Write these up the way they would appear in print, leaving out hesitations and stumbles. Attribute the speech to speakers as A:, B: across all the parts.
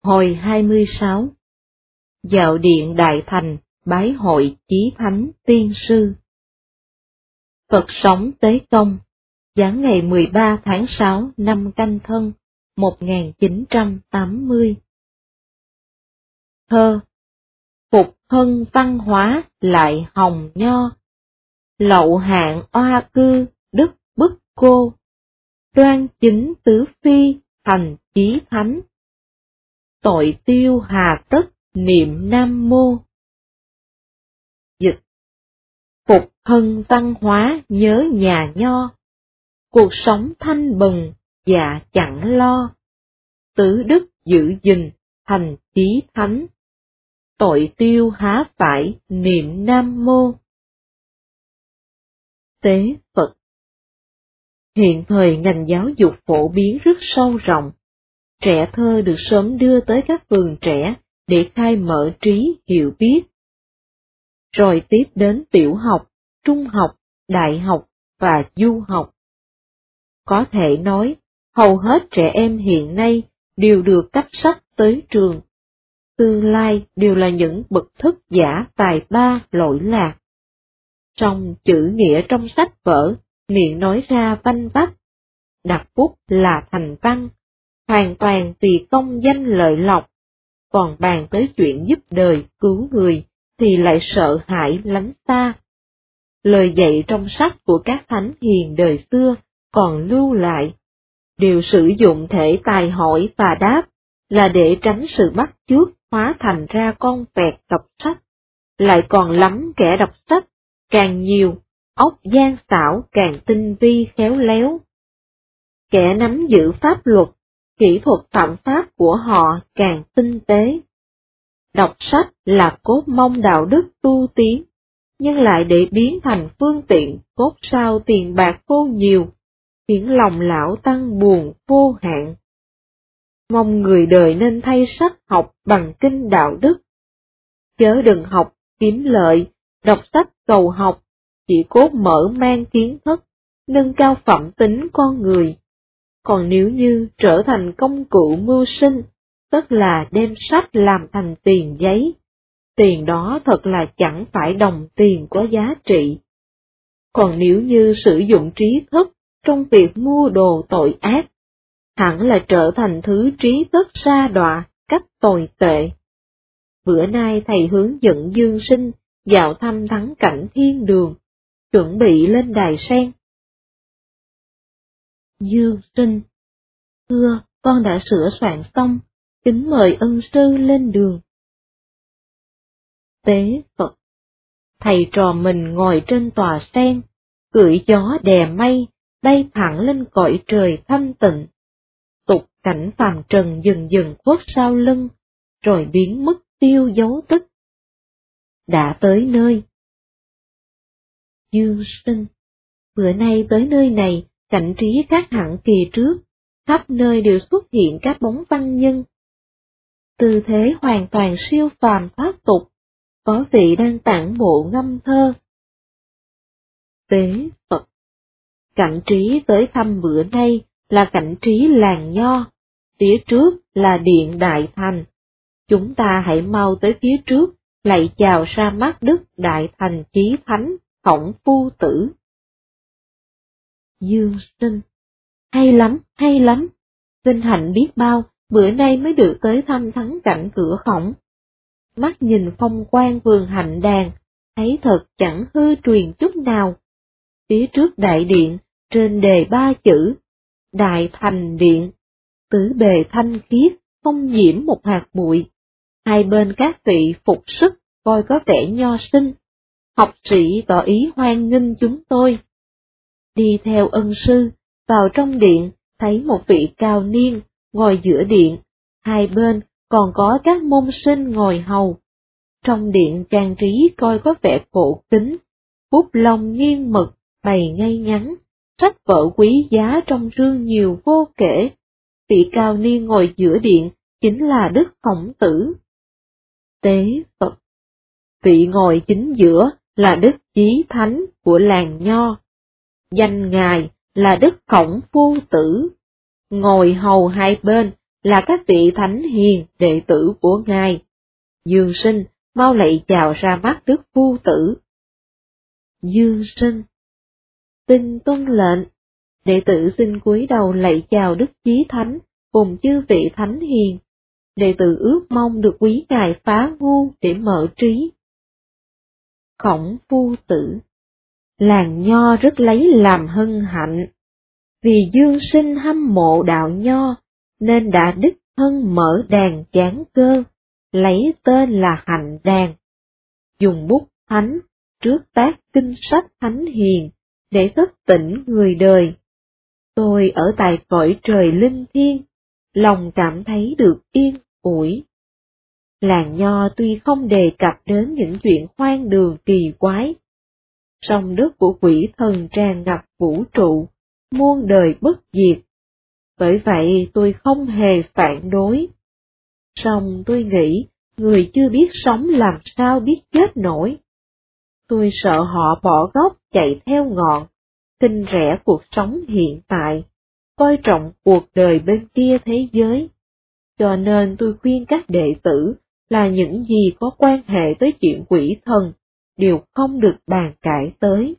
A: Hồi 26. Dạo điện Đại Thành, bái hội Chí Thánh Tiên Sư. Phật sống Tế Công, giáng ngày 13 tháng 6 năm Canh Thân, 1980. Thơ. Phục hân văn hóa lại hồng nho, lậu hạng oa cư đức bức cô, đoan chính tứ phi thành chí thánh, tội tiêu hà tất niệm Nam Mô. Dịch. Phục hân văn hóa nhớ nhà nho, cuộc sống thanh bần dạ chẳng lo, tứ đức giữ gìn thành chí thánh, tội tiêu há phải niệm Nam Mô. Tế Phật. Hiện thời ngành giáo dục phổ biến rất sâu rộng, trẻ thơ được sớm đưa tới các vườn trẻ để khai mở trí hiểu biết. Rồi tiếp đến tiểu học, trung học, đại học và du học. Có thể nói, hầu hết trẻ em hiện nay đều được cấp sách tới trường. Tương lai đều là những bậc thức giả tài ba lỗi lạc. Trong chữ nghĩa trong sách vở, miệng nói ra vanh vách, đặt bút là thành văn, hoàn toàn vì công danh lợi lộc, còn bàn tới chuyện giúp đời cứu người thì lại sợ hãi lánh xa. Lời dạy trong sách của các thánh hiền đời xưa còn lưu lại, đều sử dụng thể tài hỏi và đáp là để tránh sự bắt chước hóa thành ra con vẹt đọc sách, lại còn lắm kẻ đọc sách, càng nhiều, óc gian xảo càng tinh vi khéo léo. Kẻ nắm giữ pháp luật, kỹ thuật phạm pháp của họ càng tinh tế. Đọc sách là cốt mong đạo đức tu tiến, nhưng lại để biến thành phương tiện cốt sao tiền bạc vô nhiều, khiến lòng lão tăng buồn vô hạn. Mong người đời nên thay sách học bằng kinh đạo đức. Chớ đừng học kiếm lợi, đọc sách cầu học, chỉ cốt mở mang kiến thức, nâng cao phẩm tính con người. Còn nếu như trở thành công cụ mưu sinh, tức là đem sách làm thành tiền giấy, tiền đó thật là chẳng phải đồng tiền có giá trị. Còn nếu như sử dụng trí thức trong việc mua đồ tội ác, hẳn là trở thành thứ trí thức sa đọa, cách tồi tệ. Bữa nay thầy hướng dẫn Dương Sinh dạo thăm thắng cảnh thiên đường, chuẩn bị lên đài sen. Dương Sinh. Thưa, con đã sửa soạn xong, kính mời ân sư lên đường. Tế Phật. Thầy trò mình ngồi trên tòa sen, cưỡi gió đè mây, bay thẳng lên cõi trời thanh tịnh. Tục cảnh phàm trần dần dần khuất sau lưng, rồi biến mất tiêu dấu tích. Đã tới nơi. Dương Sinh. Bữa nay tới nơi này, cảnh trí khác hẳn kỳ trước, khắp nơi đều xuất hiện các bóng văn nhân. Tư thế hoàn toàn siêu phàm thoát tục, có vị đang tản bộ ngâm thơ. Tế Phật. Cảnh trí tới thăm bữa nay là cảnh trí làng nho, phía trước là điện Đại Thành. Chúng ta hãy mau tới phía trước, lạy chào ra mắt Đức Đại Thành Chí Thánh, Khổng Phu Tử. Dương Sinh. Hay lắm, hay lắm. Vinh hạnh biết bao, bữa nay mới được tới thăm thắng cảnh cửa Khổng. Mắt nhìn phong quang vườn hạnh đàn, thấy thật chẳng hư truyền chút nào. Phía trước đại điện, trên đề 3 chữ, Đại Thành Điện, tứ bề thanh khiết, không nhiễm một hạt bụi. Hai bên các vị phục sức, coi có vẻ nho sinh. Học sĩ tỏ ý hoan nghênh chúng tôi. Đi theo ân sư, vào trong điện, thấy một vị cao niên, ngồi giữa điện, hai bên còn có các môn sinh ngồi hầu. Trong điện trang trí coi có vẻ cổ kính, bút lông nghiêng mực, bày ngay ngắn, sách vở quý giá trong rương nhiều vô kể. Vị cao niên ngồi giữa điện chính là Đức Khổng Tử. Tế Phật. Vị ngồi chính giữa là Đức Chí Thánh của làng nho. Danh ngài là Đức Khổng Phu Tử. Ngồi hầu hai bên là các vị thánh hiền đệ tử của Ngài. Dương Sinh mau lạy chào ra mắt Đức Phu Tử. Dương Sinh: Xin tuân lệnh. Đệ tử xin cúi đầu lạy chào Đức Chí Thánh cùng chư vị thánh hiền. Đệ tử ước mong được quý Ngài phá ngu để mở trí. Khổng Phu Tử: Làng Nho rất lấy làm hân hạnh. Vì Dương Sinh hâm mộ đạo Nho, nên đã đích thân mở đàn giảng cơ, lấy tên là Hạnh Đàn. Dùng bút thánh, trước tác kinh sách thánh hiền, để thức tỉnh người đời. Tôi ở tại cõi trời linh thiêng, lòng cảm thấy được yên ủi. Làng Nho tuy không đề cập đến những chuyện hoang đường kỳ quái, song đức của quỷ thần tràn ngập vũ trụ, muôn đời bất diệt. Bởi vậy tôi không hề phản đối. Song tôi nghĩ, người chưa biết sống làm sao biết chết nổi. Tôi sợ họ bỏ gốc chạy theo ngọn, khinh rẻ cuộc sống hiện tại, coi trọng cuộc đời bên kia thế giới. Cho nên tôi khuyên các đệ tử là những gì có quan hệ tới chuyện quỷ thần, đều không được bàn cãi tới.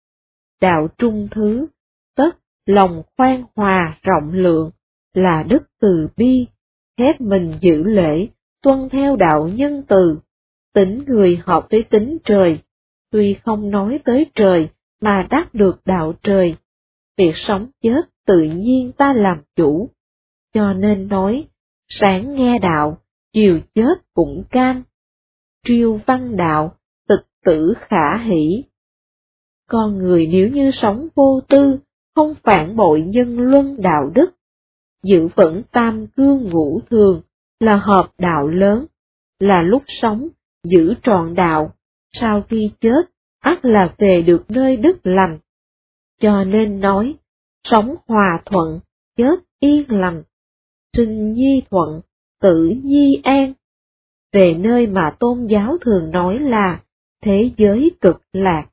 A: Đạo trung thứ, tất lòng khoan hòa rộng lượng, là đức từ bi, khép mình giữ lễ, tuân theo đạo nhân từ, tính người hợp với tính trời, tuy không nói tới trời mà đắc được đạo trời. Việc sống chết tự nhiên ta làm chủ, cho nên nói, sáng nghe đạo, chiều chết cũng cam. Triêu văn đạo, tịch tử khả hỷ. Con người nếu như sống vô tư, không phản bội nhân luân đạo đức, giữ vững tam cương ngũ thường, là hợp đạo lớn, là lúc sống, giữ trọn đạo, sau khi chết, ắt là về được nơi đức lành. Cho nên nói, sống hòa thuận, chết yên lành, sinh nhi thuận, tử nhi an. Về nơi mà tôn giáo thường nói là thế giới cực lạc,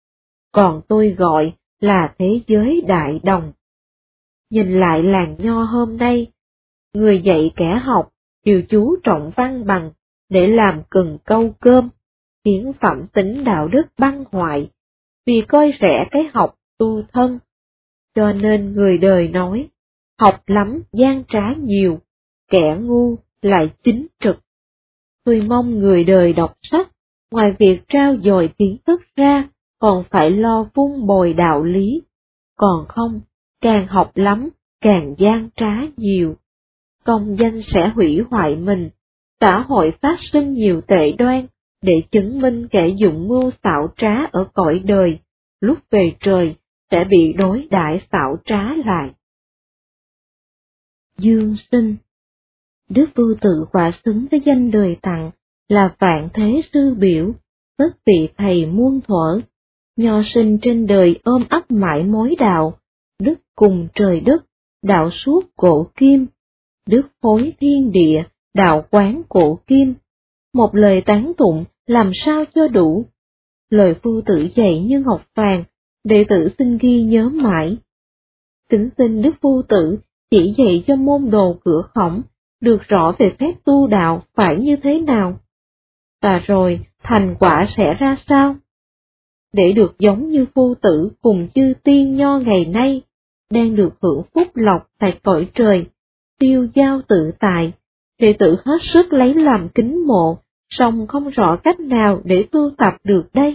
A: còn tôi gọi là thế giới đại đồng. Nhìn lại làng Nho hôm nay, người dạy kẻ học đều chú trọng văn bằng để làm cần câu cơm, khiến phẩm tính đạo đức băng hoại, vì coi rẻ cái học tu thân. Cho nên người đời nói, học lắm gian trá nhiều, kẻ ngu lại chính trực. Tôi mong người đời đọc sách, ngoài việc trao dồi kiến thức ra, còn phải lo vun bồi đạo lý. Còn không, càng học lắm, càng gian trá nhiều. Công danh sẽ hủy hoại mình, xã hội phát sinh nhiều tệ đoan, để chứng minh kẻ dụng mưu xảo trá ở cõi đời, lúc về trời sẽ bị đối đãi xảo trá lại. Dương Sinh: Đức Phu Tử quả xứng với danh đời tặng, là vạn thế sư biểu, tất vị thầy muôn thuở. Nho sinh trên đời ôm ấp mãi mối đạo, đức cùng trời đất, đạo suốt cổ kim. Đức phối thiên địa, đạo quán cổ kim. Một lời tán tụng làm sao cho đủ. Lời Phu Tử dạy như ngọc vàng, đệ tử xin ghi nhớ mãi. Kính xin Đức Phu Tử chỉ dạy cho môn đồ cửa khổng, được rõ về phép tu đạo phải như thế nào. Và rồi thành quả sẽ ra sao? Để được giống như Phu Tử cùng chư tiên Nho ngày nay, đang được hưởng phúc lộc tại cõi trời, tiêu dao tự tại, đệ tử hết sức lấy làm kính mộ, song không rõ cách nào để tu tập được đây.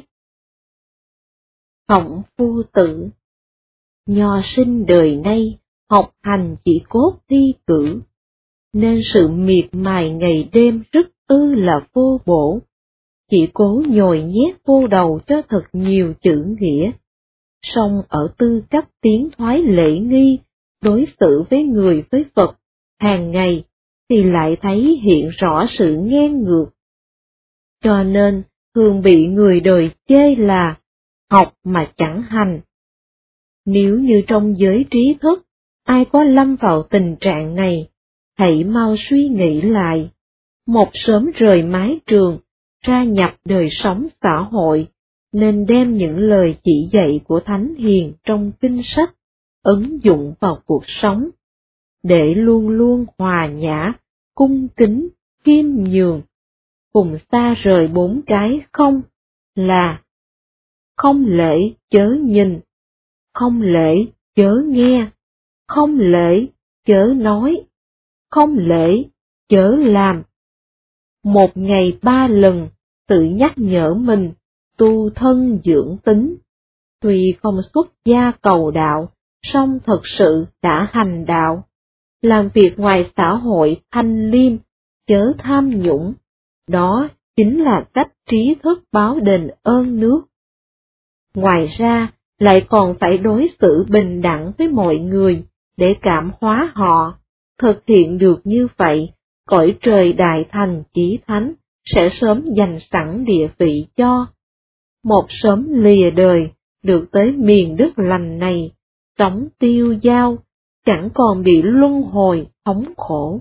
A: Khổng Phu Tử: Nho sinh đời nay, học hành chỉ cốt thi cử, nên sự miệt mài ngày đêm rất ư là vô bổ, chỉ cố nhồi nhét vô đầu cho thật nhiều chữ nghĩa. Song ở tư cách tiến thoái lễ nghi, đối xử với người với vật, hàng ngày, thì lại thấy hiện rõ sự ngang ngược. Cho nên, thường bị người đời chê là học mà chẳng hành. Nếu như trong giới trí thức, ai có lâm vào tình trạng này, hãy mau suy nghĩ lại, một sớm rời mái trường, ra nhập đời sống xã hội, nên đem những lời chỉ dạy của Thánh Hiền trong kinh sách, ứng dụng vào cuộc sống. để luôn luôn hòa nhã, cung kính, khiêm nhường, cùng xa rời 4 cái không là không lễ chớ nhìn, không lễ chớ nghe, không lễ chớ nói, không lễ chớ làm. Một ngày 3 lần tự nhắc nhở mình tu thân dưỡng tính, tuy không xuất gia cầu đạo, song thật sự đã hành đạo, làm việc ngoài xã hội thanh liêm, chớ tham nhũng, đó chính là cách trí thức báo đền ơn nước. Ngoài ra, lại còn phải đối xử bình đẳng với mọi người, để cảm hóa họ. Thực hiện được như vậy, cõi trời đại thành chí thánh sẽ sớm dành sẵn địa vị cho. Một sớm lìa đời, được tới miền đất lành này, sống tiêu dao, chẳng còn bị luân hồi thống khổ.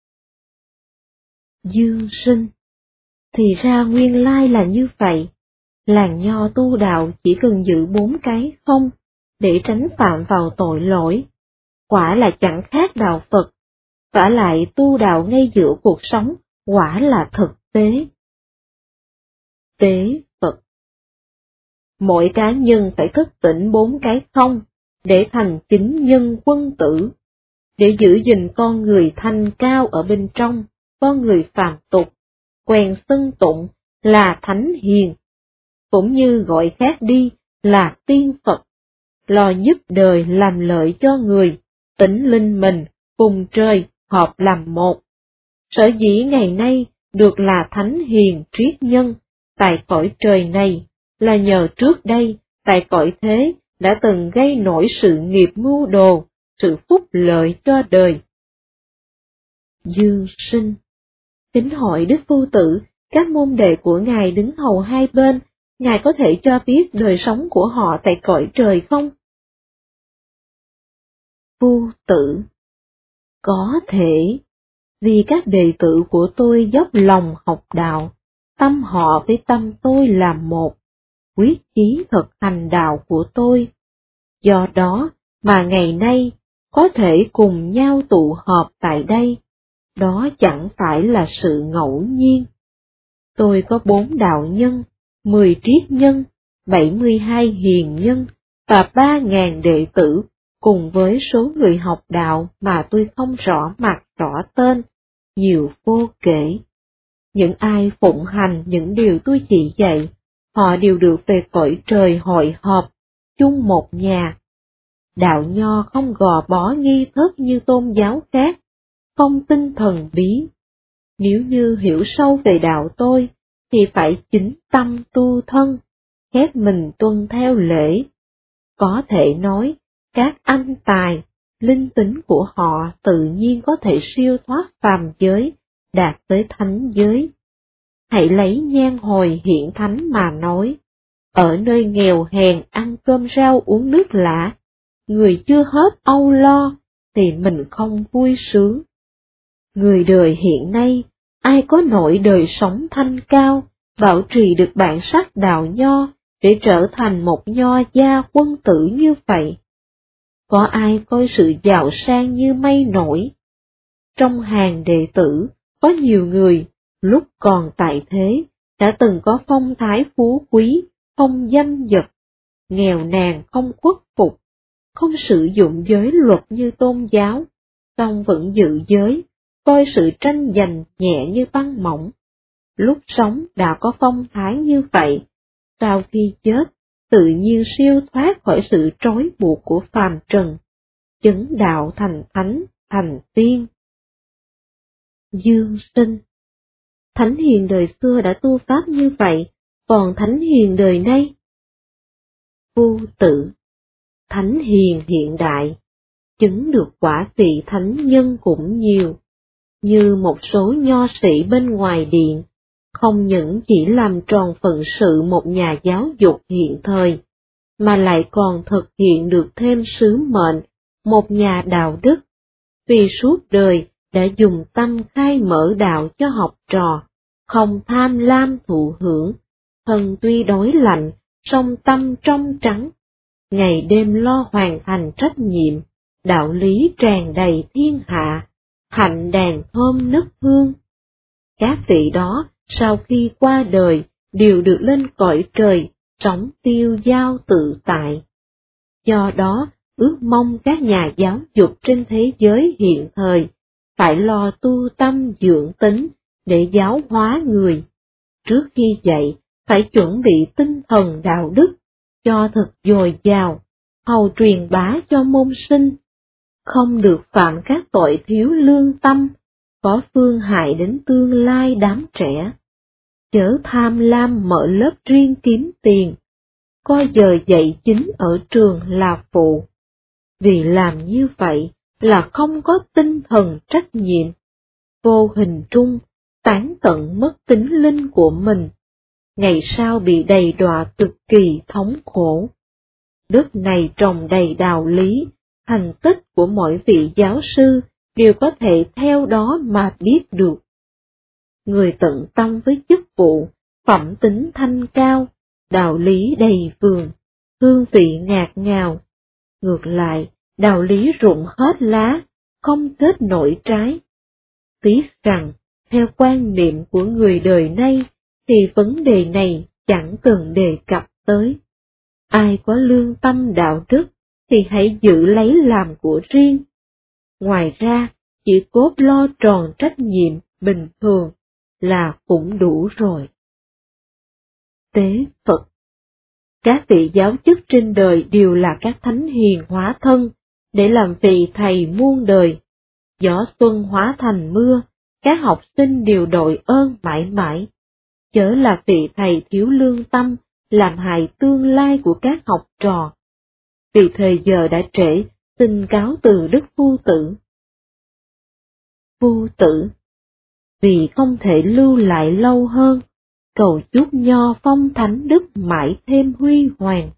A: Dương sinh. Thì ra nguyên lai là như vậy. Làng nho tu đạo chỉ cần giữ 4 cái không, để tránh phạm vào tội lỗi. Quả là chẳng khác đạo Phật, vả lại tu đạo ngay giữa cuộc sống, quả là thực tế. Tế Phật. Mỗi cá nhân phải thức tỉnh 4 cái không, để thành chính nhân quân tử, để giữ gìn con người thanh cao ở bên trong, con người phàm tục, quen xưng tụng là thánh hiền, cũng như gọi khác đi là tiên Phật, lo giúp đời làm lợi cho người, tỉnh linh mình, cùng trời, hợp làm một. Sở dĩ ngày nay được là thánh hiền triết nhân, tại cõi trời này, là nhờ trước đây, tại cõi thế, đã từng gây nổi sự nghiệp mưu đồ, sự phúc lợi cho đời. Dương sinh. Kính hỏi Đức Phu Tử, các môn đệ của Ngài đứng hầu hai bên, Ngài có thể cho biết đời sống của họ tại cõi trời không? Phu Tử. Có thể, vì các đệ tử của tôi dốc lòng học đạo, tâm họ với tâm tôi là một, quyết chí thực hành đạo của tôi. Do đó mà ngày nay có thể cùng nhau tụ họp tại đây, đó chẳng phải là sự ngẫu nhiên. Tôi có 4 đạo nhân, 10 triết nhân, 72 hiền nhân và 3.000 đệ tử, cùng với số người học đạo mà tôi không rõ mặt rõ tên, nhiều vô kể. Những ai phụng hành những điều tôi chỉ dạy, họ đều được về cõi trời hội họp, chung một nhà. Đạo nho không gò bó nghi thức như tôn giáo khác, không tin thần bí. Nếu như hiểu sâu về đạo tôi, thì phải chính tâm tu thân, khép mình tuân theo lễ. Có thể nói, các anh tài, linh tính của họ tự nhiên có thể siêu thoát phàm giới, đạt tới thánh giới. Hãy lấy nhan hồi hiện thánh mà nói, ở nơi nghèo hèn ăn cơm rau uống nước lã, người chưa hết âu lo, thì mình không vui sướng. Người đời hiện nay, ai có nổi đời sống thanh cao, bảo trì được bản sắc đạo nho, để trở thành một nho gia quân tử như vậy? Có ai coi sự giàu sang như mây nổi? Trong hàng đệ tử, có nhiều người, lúc còn tại thế, đã từng có phong thái phú quý, không danh vật, nghèo nàn không khuất phục, không sử dụng giới luật như tôn giáo, song vẫn giữ giới, coi sự tranh giành nhẹ như băng mỏng. Lúc sống đã có phong thái như vậy, sau khi chết, tự nhiên siêu thoát khỏi sự trói buộc của phàm trần, chứng đạo thành thánh, thành tiên. Dương sinh. Thánh hiền đời xưa đã tu pháp như vậy, còn thánh hiền đời nay? Phu Tử. Thánh hiền hiện đại, chứng được quả vị thánh nhân cũng nhiều, như một số nho sĩ bên ngoài điện, không những chỉ làm tròn phận sự một nhà giáo dục hiện thời, mà lại còn thực hiện được thêm sứ mệnh một nhà đạo đức, vì suốt đời đã dùng tâm khai mở đạo cho học trò, không tham lam thụ hưởng, thân tuy đói lạnh, song tâm trong trắng, ngày đêm lo hoàn thành trách nhiệm, đạo lý tràn đầy thiên hạ, hạnh đàn thơm nức hương. Các vị đó sau khi qua đời đều được lên cõi trời, sống tiêu dao tự tại. Do đó, ước mong các nhà giáo dục trên thế giới hiện thời phải lo tu tâm dưỡng tính để giáo hóa người. Trước khi dạy, phải chuẩn bị tinh thần đạo đức, cho thật dồi dào, hầu truyền bá cho môn sinh. Không được phạm các tội thiếu lương tâm, có phương hại đến tương lai đám trẻ. Chớ tham lam mở lớp riêng kiếm tiền, coi giờ dạy chính ở trường là phụ. Vì làm như vậy là không có tinh thần trách nhiệm, vô hình trung tán tận mất tính linh của mình, ngày sau bị đầy đọa cực kỳ thống khổ. Đất này trồng đầy đạo lý, thành tích của mỗi vị giáo sư đều có thể theo đó mà biết được. Người tận tâm với chức vụ, phẩm tính thanh cao, đạo lý đầy vườn, hương vị ngạt ngào. Ngược lại, đạo lý rụng hết lá, không kết nổi trái. Tiếc rằng, theo quan niệm của người đời nay, thì vấn đề này chẳng cần đề cập tới. Ai có lương tâm đạo đức, thì hãy giữ lấy làm của riêng. Ngoài ra, chỉ cốt lo tròn trách nhiệm bình thường là cũng đủ rồi. Tế Phật. Các vị giáo chức trên đời đều là các thánh hiền hóa thân, để làm vị thầy muôn đời. Gió xuân hóa thành mưa, các học sinh đều đội ơn mãi mãi. Chớ là vị thầy thiếu lương tâm, làm hại tương lai của các học trò. Vì thời giờ đã trễ, xin cáo từ Đức Phu Tử. Phu Tử. Vì không thể lưu lại lâu hơn, cầu chúc nho phong thánh đức mãi thêm huy hoàng.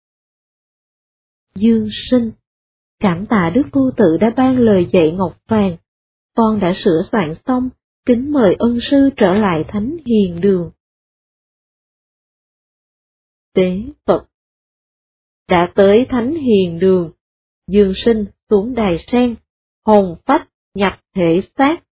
A: Dương Sinh. Cảm tạ Đức Phu Tử đã ban lời dạy ngọc vàng, con đã sửa soạn xong, kính mời ân sư trở lại thánh hiền đường. Tế Phật. Đã tới thánh hiền đường, Dương Sinh xuống đài sen, hồn phách nhập thể xác,